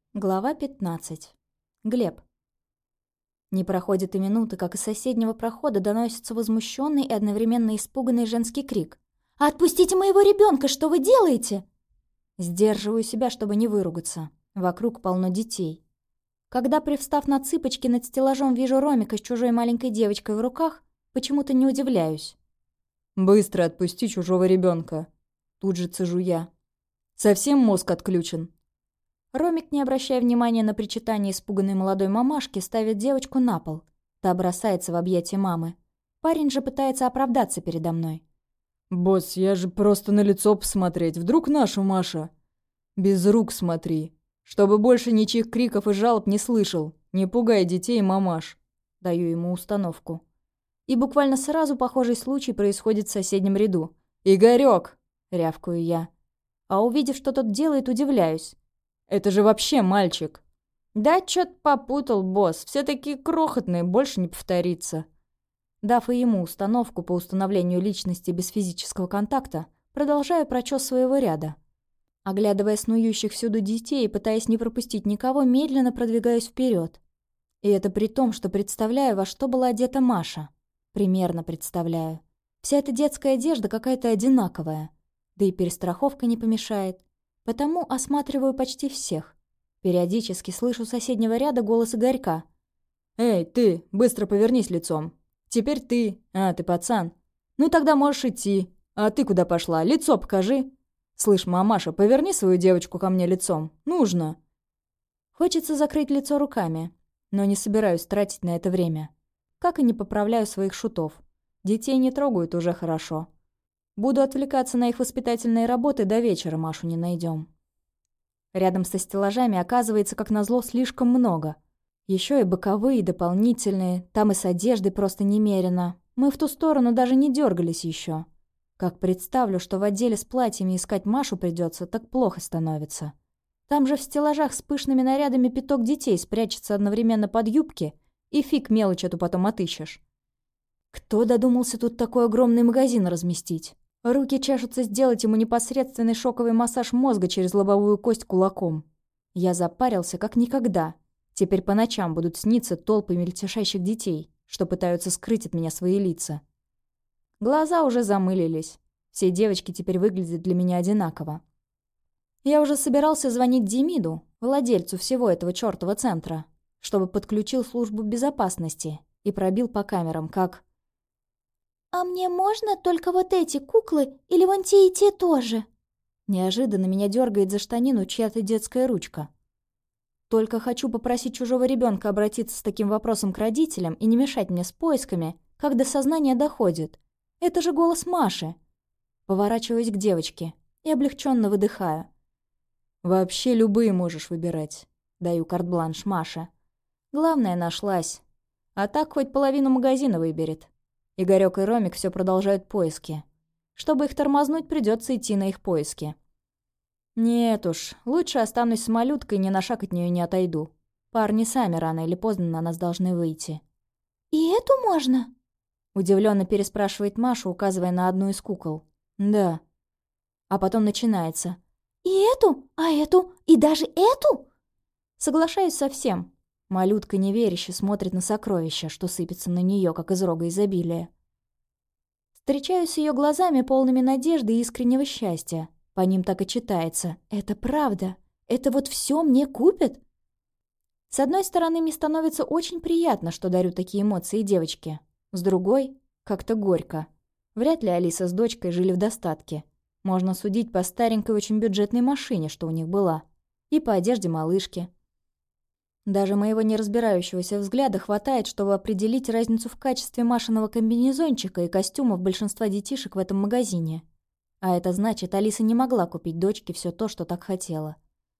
Глава 15. Глеб. Не проходит и минуты, как из соседнего прохода доносится возмущенный и одновременно испуганный женский крик. «Отпустите моего ребенка! Что вы делаете?» Сдерживаю себя, чтобы не выругаться. Вокруг полно детей. Когда, привстав на цыпочки над стеллажом, вижу Ромика с чужой маленькой девочкой в руках, почему-то не удивляюсь. «Быстро отпусти чужого ребенка!» Тут же цежу я. «Совсем мозг отключен?» Ромик, не обращая внимания на причитание испуганной молодой мамашки, ставит девочку на пол. Та бросается в объятия мамы. Парень же пытается оправдаться передо мной. «Босс, я же просто на лицо посмотреть. Вдруг наша Маша?» «Без рук смотри. Чтобы больше ничьих криков и жалоб не слышал. Не пугай детей, мамаш». Даю ему установку. И буквально сразу похожий случай происходит в соседнем ряду. «Игорёк!» — рявкаю я. А увидев, что тот делает, удивляюсь. «Это же вообще мальчик!» «Да, чё-то попутал, босс. Все такие крохотные, больше не повторится». Дав и ему установку по установлению личности без физического контакта, продолжаю прочёс своего ряда. Оглядывая снующих всюду детей и пытаясь не пропустить никого, медленно продвигаюсь вперед. И это при том, что представляю, во что была одета Маша. Примерно представляю. Вся эта детская одежда какая-то одинаковая. Да и перестраховка не помешает. Потому осматриваю почти всех. Периодически слышу с соседнего ряда голос Игорька. «Эй, ты, быстро повернись лицом. Теперь ты. А, ты пацан. Ну тогда можешь идти. А ты куда пошла? Лицо покажи. Слышь, мамаша, поверни свою девочку ко мне лицом. Нужно». Хочется закрыть лицо руками, но не собираюсь тратить на это время. Как и не поправляю своих шутов. Детей не трогают уже хорошо. Буду отвлекаться на их воспитательные работы, до вечера Машу не найдем. Рядом со стеллажами оказывается, как назло, слишком много. Еще и боковые, и дополнительные, там и с одеждой просто немерено. Мы в ту сторону даже не дергались еще. Как представлю, что в отделе с платьями искать Машу придется, так плохо становится. Там же в стеллажах с пышными нарядами пяток детей спрячется одновременно под юбки, и фиг мелочь эту потом отыщешь. Кто додумался тут такой огромный магазин разместить? Руки чешутся сделать ему непосредственный шоковый массаж мозга через лобовую кость кулаком. Я запарился как никогда. Теперь по ночам будут сниться толпы мельтешащих детей, что пытаются скрыть от меня свои лица. Глаза уже замылились. Все девочки теперь выглядят для меня одинаково. Я уже собирался звонить Демиду, владельцу всего этого чёртова центра, чтобы подключил службу безопасности и пробил по камерам, как... «А мне можно только вот эти куклы или вон те и те тоже?» Неожиданно меня дергает за штанину чья-то детская ручка. Только хочу попросить чужого ребенка обратиться с таким вопросом к родителям и не мешать мне с поисками, как до сознания доходит. Это же голос Маши. Поворачиваюсь к девочке и облегченно выдыхаю. «Вообще любые можешь выбирать», — даю карт-бланш Маше. Главное, нашлась. А так хоть половину магазина выберет. Игорёк и Ромик все продолжают поиски. Чтобы их тормознуть, придется идти на их поиски. Нет уж, лучше останусь с малюткой и ни на шаг от нее не отойду. Парни сами рано или поздно на нас должны выйти. «И эту можно?» Удивленно переспрашивает Маша, указывая на одну из кукол. «Да». А потом начинается. «И эту? А эту? И даже эту?» Соглашаюсь со всем. Малютка неверяще смотрит на сокровища, что сыпется на нее, как из рога изобилия. Встречаюсь с ее глазами, полными надежды и искреннего счастья. По ним так и читается. Это правда. Это вот все мне купят? С одной стороны, мне становится очень приятно, что дарю такие эмоции девочке. С другой, как-то горько. Вряд ли Алиса с дочкой жили в достатке. Можно судить по старенькой очень бюджетной машине, что у них была. И по одежде малышки. Даже моего неразбирающегося взгляда хватает, чтобы определить разницу в качестве Машиного комбинезончика и костюмов большинства детишек в этом магазине. А это значит, Алиса не могла купить дочке все то, что так хотела.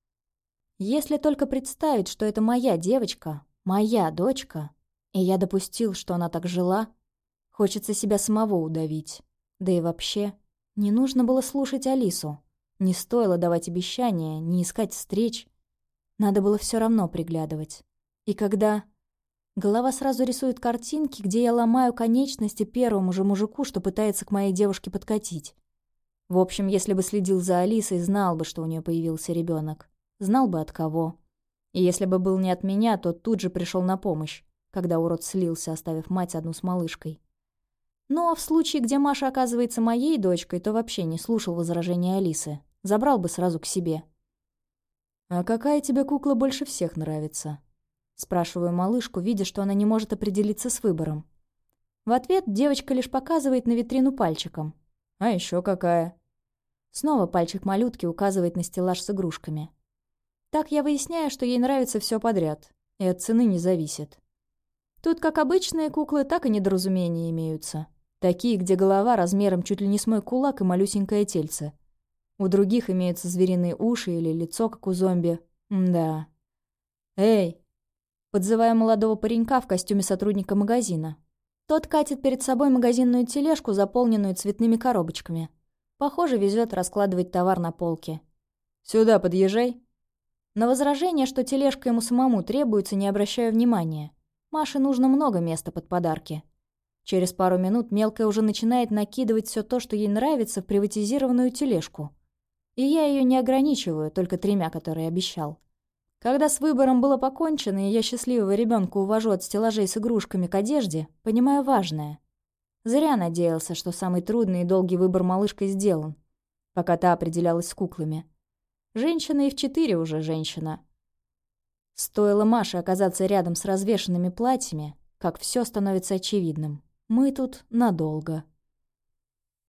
Если только представить, что это моя девочка, моя дочка, и я допустил, что она так жила, хочется себя самого удавить. Да и вообще, не нужно было слушать Алису. Не стоило давать обещания, не искать встреч. Надо было все равно приглядывать. И когда... Голова сразу рисует картинки, где я ломаю конечности первому же мужику, что пытается к моей девушке подкатить. В общем, если бы следил за Алисой, знал бы, что у нее появился ребенок. Знал бы от кого. И если бы был не от меня, то тут же пришел на помощь, когда урод слился, оставив мать одну с малышкой. Ну а в случае, где Маша оказывается моей дочкой, то вообще не слушал возражения Алисы. Забрал бы сразу к себе. «А какая тебе кукла больше всех нравится?» Спрашиваю малышку, видя, что она не может определиться с выбором. В ответ девочка лишь показывает на витрину пальчиком. «А еще какая?» Снова пальчик малютки указывает на стеллаж с игрушками. Так я выясняю, что ей нравится все подряд, и от цены не зависит. Тут как обычные куклы, так и недоразумения имеются. Такие, где голова размером чуть ли не с мой кулак и малюсенькое тельце. У других имеются звериные уши или лицо, как у зомби. Да. «Эй!» Подзываю молодого паренька в костюме сотрудника магазина. Тот катит перед собой магазинную тележку, заполненную цветными коробочками. Похоже, везет раскладывать товар на полке. «Сюда подъезжай!» На возражение, что тележка ему самому требуется, не обращаю внимания. Маше нужно много места под подарки. Через пару минут мелкая уже начинает накидывать все то, что ей нравится, в приватизированную тележку. И я ее не ограничиваю, только 3, которые обещал. Когда с выбором было покончено, и я счастливого ребенка увожу от стеллажей с игрушками к одежде, понимаю важное. Зря надеялся, что самый трудный и долгий выбор малышкой сделан, пока та определялась с куклами. Женщина и в 4 уже женщина. Стоило Маше оказаться рядом с развешанными платьями, как все становится очевидным. Мы тут надолго.